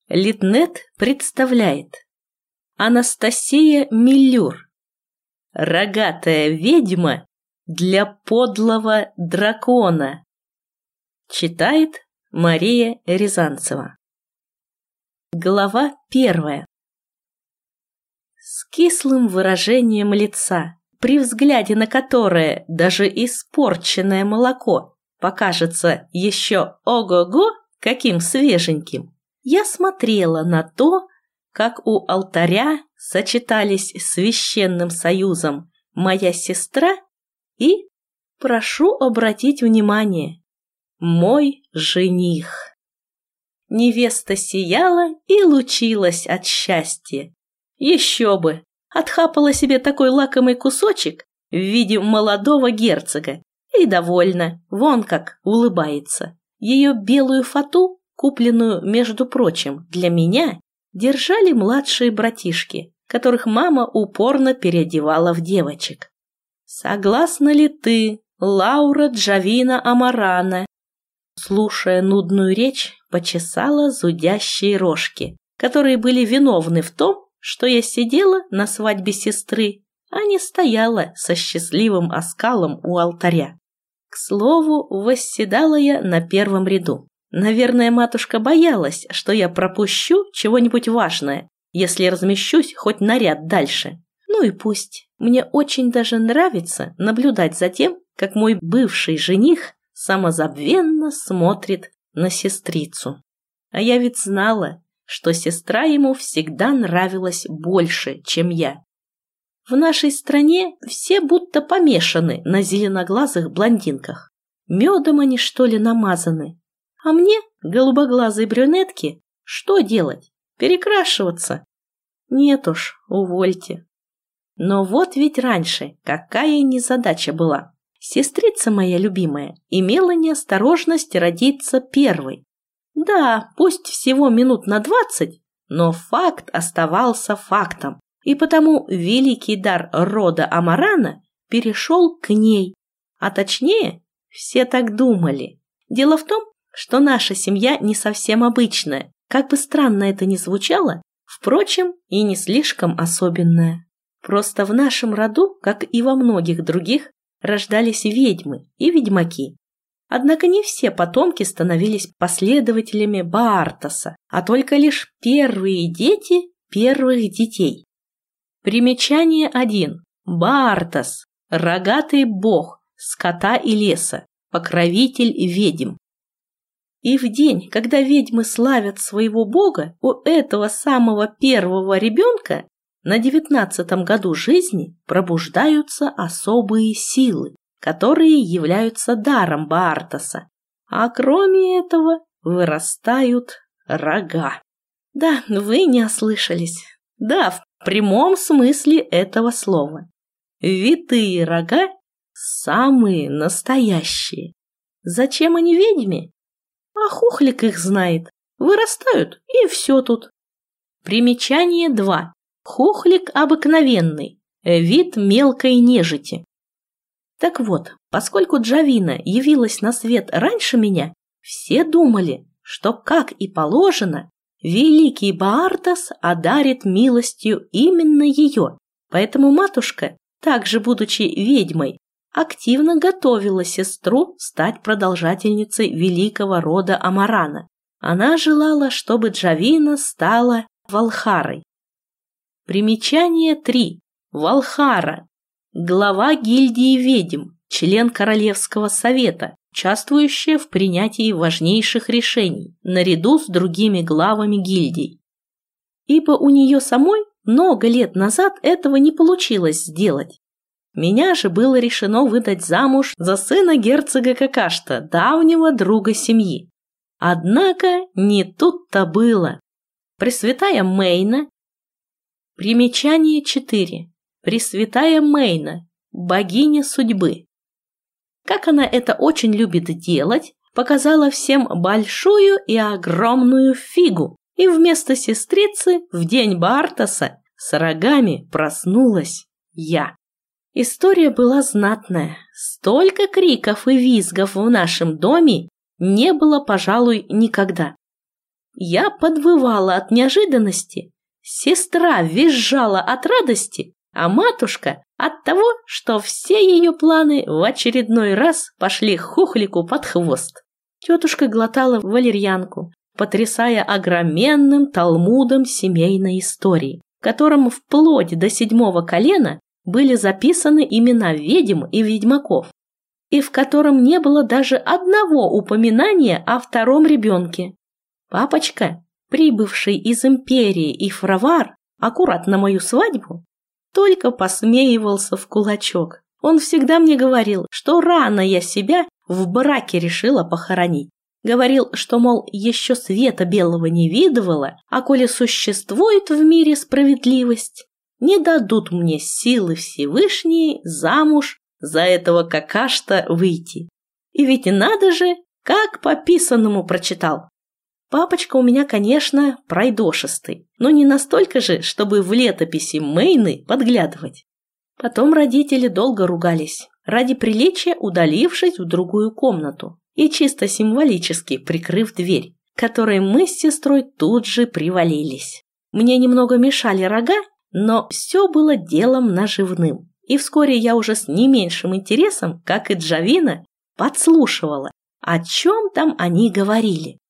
Литнет представляет. Анастасия Миллюр. Рогатая ведьма для подлого дракона. Читает Мария Рязанцева. Глава 1. С кислым выражением лица, при взгляде на которое даже испорченное молоко покажется еще ого-го каким свеженьким, я смотрела на то, как у алтаря сочетались священным союзом моя сестра и, прошу обратить внимание, мой жених. Невеста сияла и лучилась от счастья. Еще бы, отхапала себе такой лакомый кусочек в виде молодого герцога и довольна, вон как улыбается. Ее белую фату, купленную, между прочим, для меня, держали младшие братишки, которых мама упорно переодевала в девочек. «Согласна ли ты, Лаура Джавина Амарана?» Слушая нудную речь, почесала зудящие рожки, которые были виновны в том, что я сидела на свадьбе сестры, а не стояла со счастливым оскалом у алтаря. К слову, восседала я на первом ряду. Наверное, матушка боялась, что я пропущу чего-нибудь важное, если размещусь хоть на ряд дальше. Ну и пусть. Мне очень даже нравится наблюдать за тем, как мой бывший жених самозабвенно смотрит на сестрицу. А я ведь знала, что сестра ему всегда нравилась больше, чем я. В нашей стране все будто помешаны на зеленоглазых блондинках. Медом они, что ли, намазаны? А мне, голубоглазой брюнетке, что делать? Перекрашиваться? Нет уж, увольте. Но вот ведь раньше какая незадача была. Сестрица моя любимая имела неосторожность родиться первой. Да, пусть всего минут на 20, но факт оставался фактом. И потому великий дар рода Амарана перешел к ней. А точнее, все так думали. Дело в том, что наша семья не совсем обычная, как бы странно это ни звучало, впрочем, и не слишком особенная. Просто в нашем роду, как и во многих других, рождались ведьмы и ведьмаки. Однако не все потомки становились последователями Баартаса, а только лишь первые дети первых детей. Примечание 1. Баартас – рогатый бог скота и леса, покровитель ведьм. И в день, когда ведьмы славят своего бога, у этого самого первого ребенка на 19-м году жизни пробуждаются особые силы, которые являются даром Баартаса, а кроме этого вырастают рога. Да, вы не ослышались. Да, в прямом смысле этого слова. Витые рога самые настоящие. Зачем они ведьме? А хухлик их знает. Вырастают, и все тут. Примечание 2. Хухлик обыкновенный, вид мелкой нежити. Так вот, поскольку Джавина явилась на свет раньше меня, все думали, что, как и положено, великий Баартас одарит милостью именно ее, поэтому матушка, также будучи ведьмой, активно готовила сестру стать продолжательницей великого рода Амарана. Она желала, чтобы Джавина стала Валхарой. Примечание 3. Валхара. Глава гильдии ведьм, член Королевского совета, участвующая в принятии важнейших решений, наряду с другими главами гильдий. Ибо у нее самой много лет назад этого не получилось сделать. Меня же было решено выдать замуж за сына герцога Какашта, давнего друга семьи. Однако не тут-то было. Пресвятая Мейна. Примечание 4. Пресвятая Мейна, богиня судьбы. Как она это очень любит делать, показала всем большую и огромную фигу, и вместо сестрицы в день Баартаса с рогами проснулась я. История была знатная. Столько криков и визгов в нашем доме не было, пожалуй, никогда. Я подвывала от неожиданности, сестра визжала от радости, а матушка от того, что все ее планы в очередной раз пошли хухлику под хвост. Тетушка глотала валерьянку, потрясая огроменным талмудом семейной истории, в котором вплоть до 7-го колена были записаны имена ведьм и ведьмаков, и в котором не было даже одного упоминания о втором ребенке. Папочка, прибывший из империи и фравар, аккурат на мою свадьбу, только посмеивался в кулачок. Он всегда мне говорил, что рано я себя в браке решила похоронить. Говорил, что, мол, еще света белого не видывала, а коли существует в мире справедливость, не дадут мне силы Всевышние замуж за этого какашта выйти. И ведь надо же, как по писанному прочитал. Папочка у меня, конечно, пройдошистый, но не настолько же, чтобы в летописи Мейны подглядывать. Потом родители долго ругались, ради приличия удалившись в другую комнату и чисто символически прикрыв дверь, к которой мы с сестрой тут же привалились. Мне немного мешали рога, но все было делом наживным, и вскоре я уже с не меньшим интересом, как и Джавина, подслушивала, о чем там они говорили.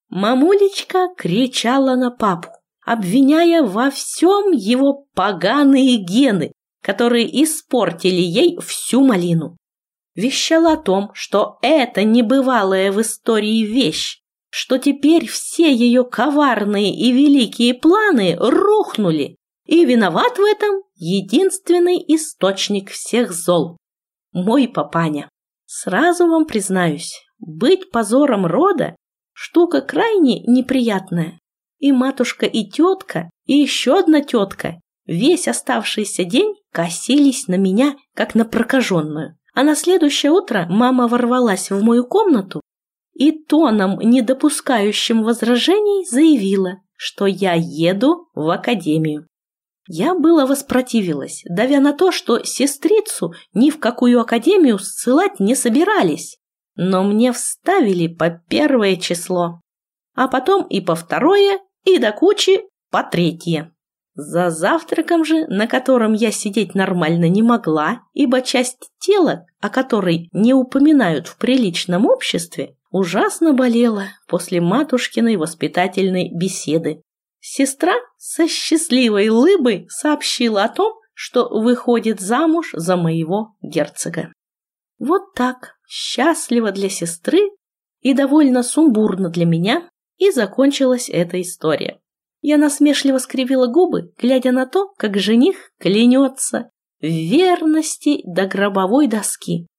Мамулечка кричала на папу, обвиняя во всем его поганые гены, которые испортили ей всю малину. Вещала о том, что это небывалая в истории вещь, что теперь все ее коварные и великие планы рухнули, и виноват в этом единственный источник всех зол – мой папаня. Сразу вам признаюсь, быть позором рода штука крайне неприятная. И матушка, и тетка, и еще одна тетка весь оставшийся день косились на меня, как на прокаженную. А на следующее утро мама ворвалась в мою комнату и тоном, не допускающим возражений, заявила, что я еду в академию. Я было воспротивилась, давя на то, что сестрицу ни в какую академию ссылать не собирались. Но мне вставили по 1 число, а потом и по 2, и до кучи по 3. За завтраком же, на котором я сидеть нормально не могла, ибо часть тела, о которой не упоминают в приличном обществе, ужасно болела после матушкиной воспитательной беседы. Сестра со счастливой улыбкой сообщила о том, что выходит замуж за моего герцога. Вот так, счастливо для сестры и довольно сумбурно для меня, и закончилась эта история. Я насмешливо скривила губы, глядя на то, как жених клянется в верности до гробовой доски.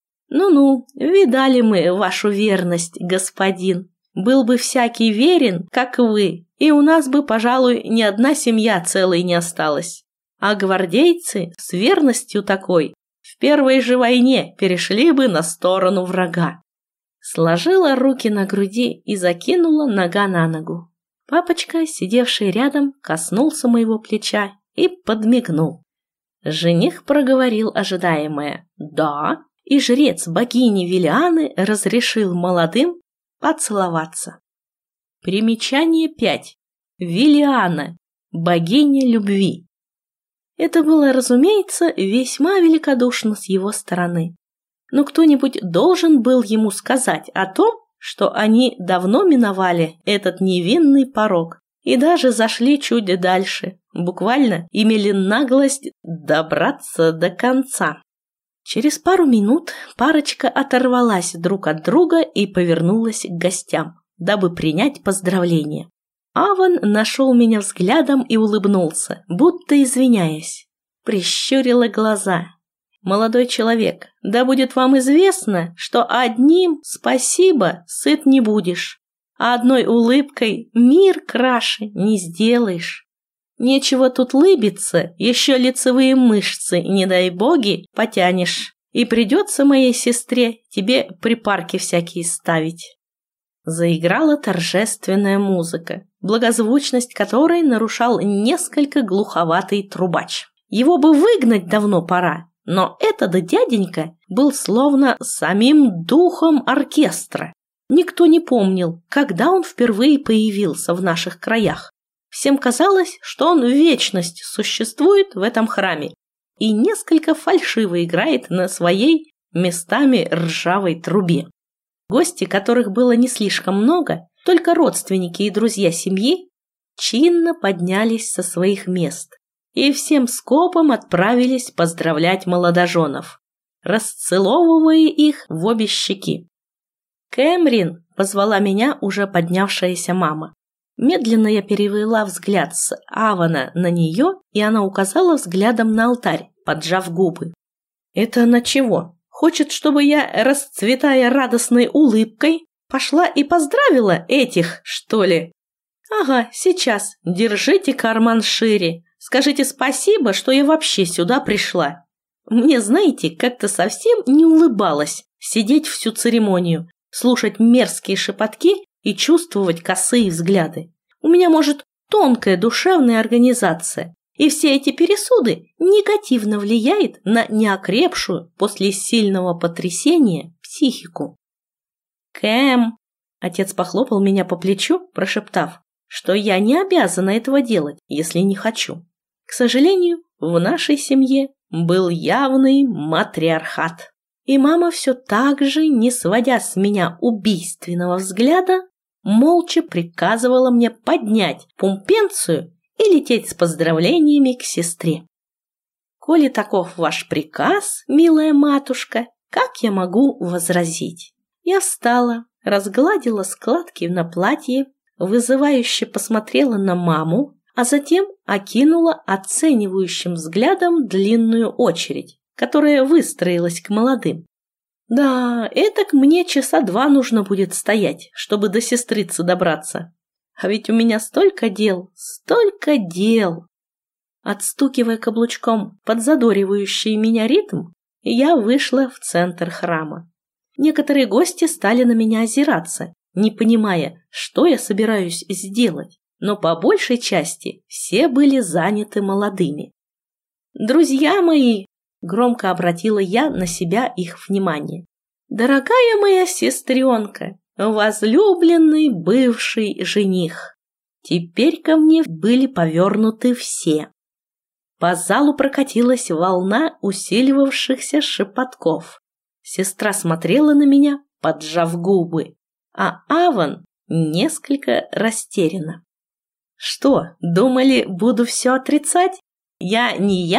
Ну-ну, видали мы вашу верность, господин. Был бы всякий верен, как вы, и у нас бы, пожалуй, ни одна семья целой не осталась. А гвардейцы с верностью такой в первой же войне перешли бы на сторону врага. Сложила руки на груди и закинула нога на ногу. Папочка, сидевший рядом, коснулся моего плеча и подмигнул. Жених проговорил ожидаемое «да», и жрец богини Велианы разрешил молодым поцеловаться. Примечание 5. Велиана, богиня любви. Это было, разумеется, весьма великодушно с его стороны. Но кто-нибудь должен был ему сказать о том, что они давно миновали этот невинный порог и даже зашли чуть дальше, буквально имели наглость добраться до конца. Через пару минут парочка оторвалась друг от друга и повернулась к гостям, дабы принять поздравления. Аван нашел меня взглядом и улыбнулся, будто извиняясь. Прищурила глаза. «Молодой человек, да будет вам известно, что одним спасибо сыт не будешь, а одной улыбкой мир краше не сделаешь. Нечего тут лыбиться, еще лицевые мышцы, не дай боги, потянешь, и придется моей сестре тебе припарки всякие ставить». Заиграла торжественная музыка, благозвучность которой нарушал несколько глуховатый трубач. Его бы выгнать давно пора, но этот дяденька был словно самим духом оркестра. Никто не помнил, когда он впервые появился в наших краях. Всем казалось, что он в вечность существует в этом храме и несколько фальшиво играет на своей местами ржавой трубе. Гости, которых было не слишком много, только родственники и друзья семьи, чинно поднялись со своих мест и всем скопом отправились поздравлять молодоженов, расцеловывая их в обе щеки. «Кэмрин!» – позвала меня уже поднявшаяся мама. Медленно я перевела взгляд с Авана на нее, и она указала взглядом на алтарь, поджав губы. «Это она чего? Хочет, чтобы я, расцветая радостной улыбкой, пошла и поздравила этих, что ли? Ага, сейчас. Держите карман шире. Скажите спасибо, что я вообще сюда пришла. Мне, знаете, как-то совсем не улыбалось сидеть всю церемонию, слушать мерзкие шепотки и чувствовать косые взгляды. У меня, может, тонкая душевная организация, и все эти пересуды негативно влияют на неокрепшую после сильного потрясения психику. «Кэм!» – отец похлопал меня по плечу, прошептав, что я не обязана этого делать, если не хочу. К сожалению, в нашей семье был явный матриархат. И мама все так же, не сводя с меня убийственного взгляда, молча приказывала мне поднять пумпенцию и лететь с поздравлениями к сестре. «Коли таков ваш приказ, милая матушка, как я могу возразить?» Я встала, разгладила складки на платье, вызывающе посмотрела на маму, а затем окинула оценивающим взглядом длинную очередь, которая выстроилась к молодым. Да, этак мне часа 2 нужно будет стоять, чтобы до сестрицы добраться. А ведь у меня столько дел, столько дел. Отстукивая каблучком подзадоривающий меня ритм, я вышла в центр храма. Некоторые гости стали на меня озираться, не понимая, что я собираюсь сделать, но по большей части все были заняты молодыми. «Друзья мои!» – громко обратила я на себя их внимание. «Дорогая моя сестренка, возлюбленный бывший жених!» Теперь ко мне были повернуты все. По залу прокатилась волна усиливавшихся шепотков. Сестра смотрела на меня, поджав губы, а Аван несколько растерянно. «Что, думали, буду все отрицать? Я,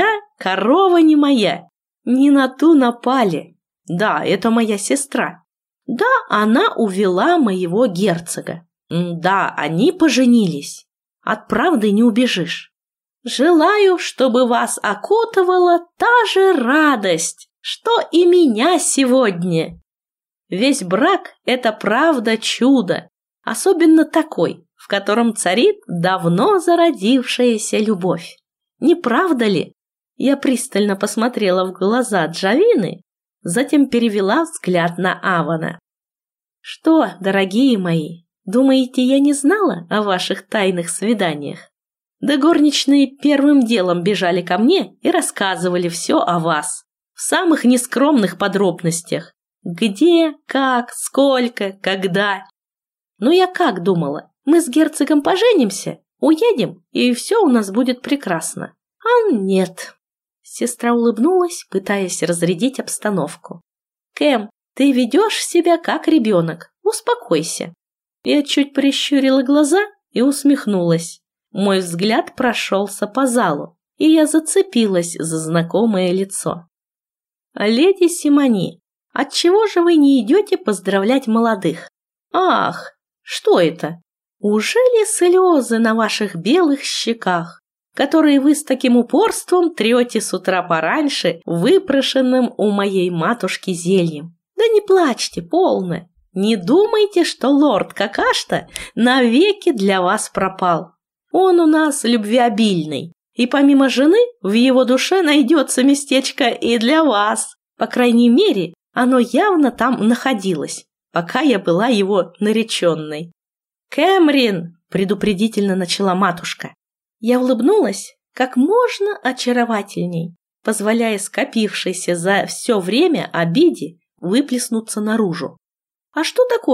корова не моя, не на ту напали. Да, это моя сестра. Да, она увела моего герцога. Да, они поженились. От правды не убежишь. Желаю, чтобы вас окутывала та же радость, что и меня сегодня. Весь брак – это правда чудо, особенно такой, в котором царит давно зародившаяся любовь. Не правда ли?» Я пристально посмотрела в глаза Джавины, затем перевела взгляд на Авана. «Что, дорогие мои, думаете, я не знала о ваших тайных свиданиях? Да горничные первым делом бежали ко мне и рассказывали все о вас, в самых нескромных подробностях. Где, как, сколько, когда. Ну я как думала, мы с герцогом поженимся, уедем, и все у нас будет прекрасно. А нет». Сестра улыбнулась, пытаясь разрядить обстановку. «Кэм, ты ведешь себя как ребенок, успокойся». Я чуть прищурила глаза и усмехнулась. Мой взгляд прошелся по залу, и я зацепилась за знакомое лицо. «Леди Симони, отчего же вы не идете поздравлять молодых? Ах, что это? Ужели слезы на ваших белых щеках, которые вы с таким упорством трете с утра пораньше выпрошенным у моей матушки зельем? Да не плачьте, полно. Не думайте, что лорд Какашта навеки для вас пропал. Он у нас любвеобильный, и помимо жены в его душе найдется местечко и для вас. По крайней мере, оно явно там находилось, пока я была его нареченной». «Кэмрин!» – предупредительно начала матушка. Я улыбнулась как можно очаровательней, позволяя скопившейся за все время обиде выплеснуться наружу. «А что такое?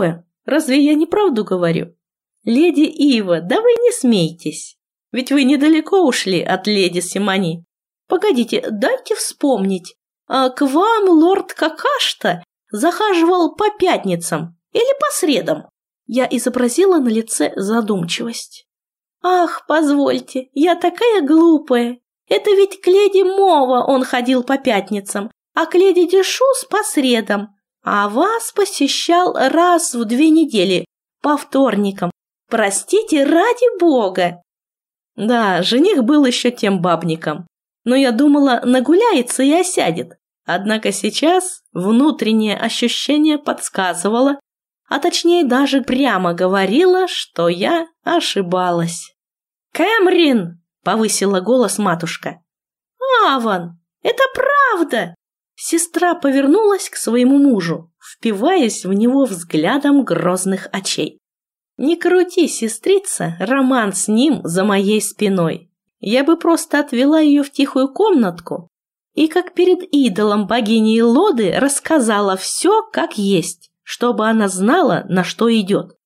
Разве я не правду говорю? Леди Ива, да вы не смейтесь. Ведь вы недалеко ушли от леди Симони. Погодите, дайте вспомнить. А к вам лорд Какашта захаживал по пятницам или по средам? Я изобразила на лице задумчивость. Ах, позвольте, я такая глупая. Это ведь к леди Мова он ходил по пятницам, а к леди Дешус по средам. А вас посещал раз в 2 недели, по вторникам. Простите, ради бога. Да, жених был еще тем бабником. Но я думала, нагуляется и осядет. Однако сейчас внутреннее ощущение подсказывало, а точнее даже прямо говорила, что я ошибалась. «Кэмрин!» — повысила голос матушка. «Аван, это правда!» Сестра повернулась к своему мужу, впиваясь в него взглядом грозных очей. «Не крути, сестрица, роман с ним за моей спиной. Я бы просто отвела ее в тихую комнатку и, как перед идолом богини Элоды, рассказала все, как есть, чтобы она знала, на что идет».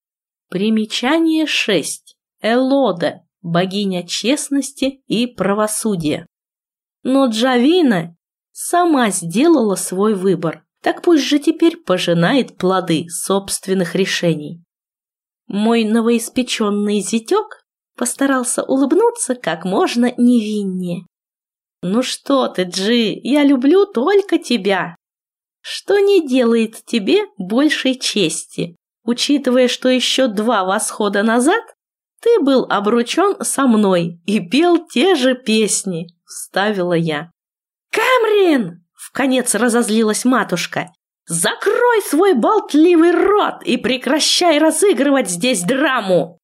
Примечание 6. Элода, богиня честности и правосудия. Но Джавина сама сделала свой выбор, так пусть же теперь пожинает плоды собственных решений. Мой новоиспеченный зятек постарался улыбнуться как можно невиннее. «Ну что ты, Джи, я люблю только тебя. Что не делает тебе большей чести, учитывая, что еще 2 восхода назад ты был обручен со мной и пел те же песни», — вставила я. «Кэмрин!» — вконец разозлилась матушка. «Закрой свой болтливый рот и прекращай разыгрывать здесь драму!»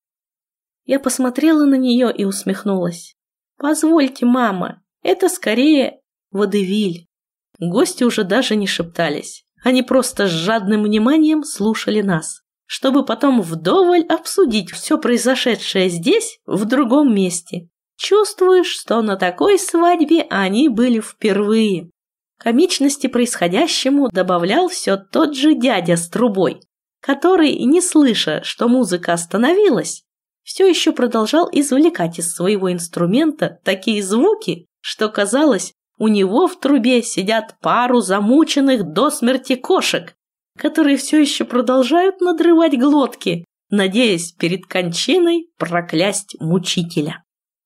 Я посмотрела на нее и усмехнулась. «Позвольте, мама, это скорее водевиль». Гости уже даже не шептались. Они просто с жадным вниманием слушали нас, чтобы потом вдоволь обсудить все произошедшее здесь, в другом месте. Чувствуешь, что на такой свадьбе они были впервые. Комичности происходящему добавлял все тот же дядя с трубой, который, не слыша, что музыка остановилась, все еще продолжал извлекать из своего инструмента такие звуки, что казалось, у него в трубе сидят пару замученных до смерти кошек, которые все еще продолжают надрывать глотки, надеясь перед кончиной проклясть мучителя.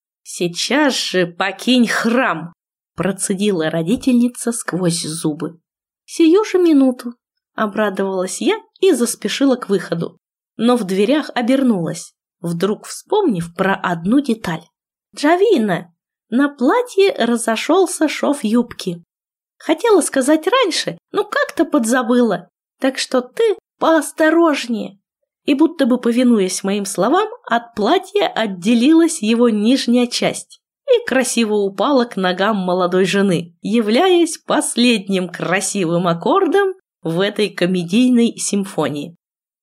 «Сейчас же покинь храм!» – процедила родительница сквозь зубы. «Сию же минуту!» – обрадовалась я и заспешила к выходу, но в дверях обернулась, вдруг вспомнив про одну деталь. «Джавина!» На платье разошелся шов юбки. Хотела сказать раньше, но как-то подзабыла, так что ты поосторожнее. И будто бы повинуясь моим словам, от платья отделилась его нижняя часть и красиво упала к ногам молодой жены, являясь последним красивым аккордом в этой комедийной симфонии.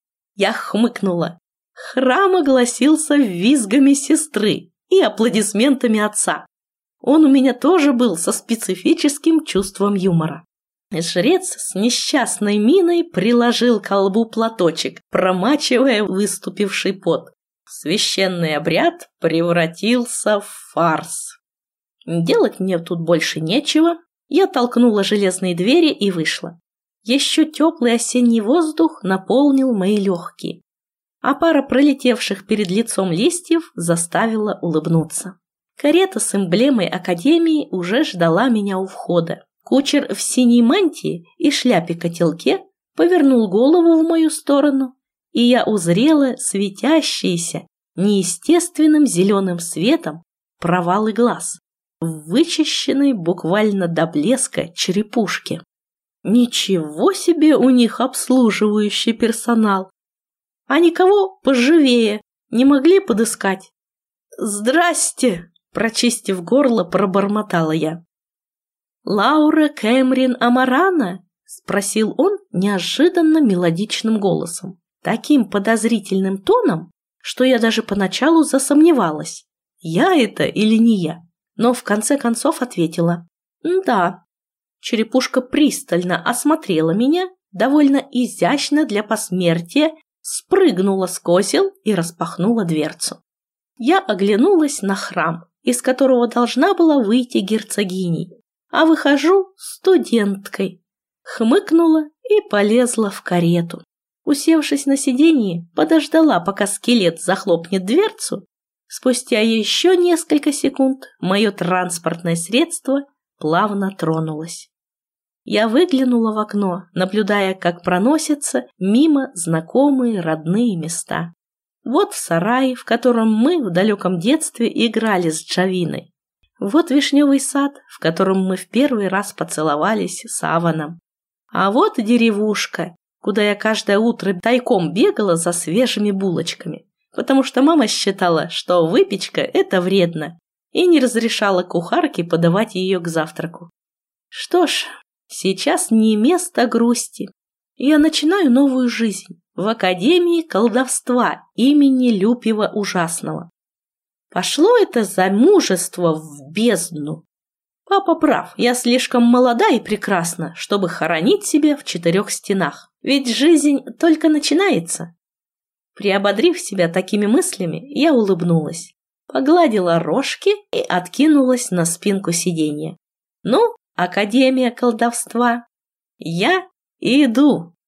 Я хмыкнула. Храм огласился визгами сестры и аплодисментами отца. Он у меня тоже был со специфическим чувством юмора. Жрец с несчастной миной приложил к колбу платочек, промачивая выступивший пот. Священный обряд превратился в фарс. Делать мне тут больше нечего. Я толкнула железные двери и вышла. Еще теплый осенний воздух наполнил мои легкие, а пара пролетевших перед лицом листьев заставила улыбнуться. Карета с эмблемой академии уже ждала меня у входа. Кучер в синей мантии и шляпе-котелке повернул голову в мою сторону, и я узрела светящиеся неестественным зеленым светом провалы глаз в вычищенной буквально до блеска черепушке. Ничего себе у них обслуживающий персонал! А никого поживее не могли подыскать? «Здрасте!» – прочистив горло, пробормотала я. «Лаура Кэмрин Амарана?» – спросил он неожиданно мелодичным голосом, таким подозрительным тоном, что я даже поначалу засомневалась, я это или не я, но в конце концов ответила «да». Черепушка пристально осмотрела меня, довольно изящно для посмертия, спрыгнула с косел и распахнула дверцу. Я оглянулась на храм, из которого должна была выйти герцогиней, а выхожу студенткой. Хмыкнула и полезла в карету. Усевшись на сиденье, подождала, пока скелет захлопнет дверцу. Спустя еще несколько секунд мое транспортное средство плавно тронулось. Я выглянула в окно, наблюдая, как проносятся мимо знакомые родные места. Вот сарай, в котором мы в далеком детстве играли с Джавиной. Вот вишневый сад, в котором мы в первый раз поцеловались с Аваном. А вот деревушка, куда я каждое утро тайком бегала за свежими булочками, потому что мама считала, что выпечка – это вредно, и не разрешала кухарке подавать ее к завтраку. Что ж, сейчас не место грусти. Я начинаю новую жизнь в Академии колдовства имени Люпьева Ужасного. Пошло это замужество в бездну. Папа прав, я слишком молода и прекрасна, чтобы хоронить себя в 4 стенах, ведь жизнь только начинается. Приободрив себя такими мыслями, я улыбнулась, погладила рожки и откинулась на спинку сиденья. Ну, Академия колдовства, я иду.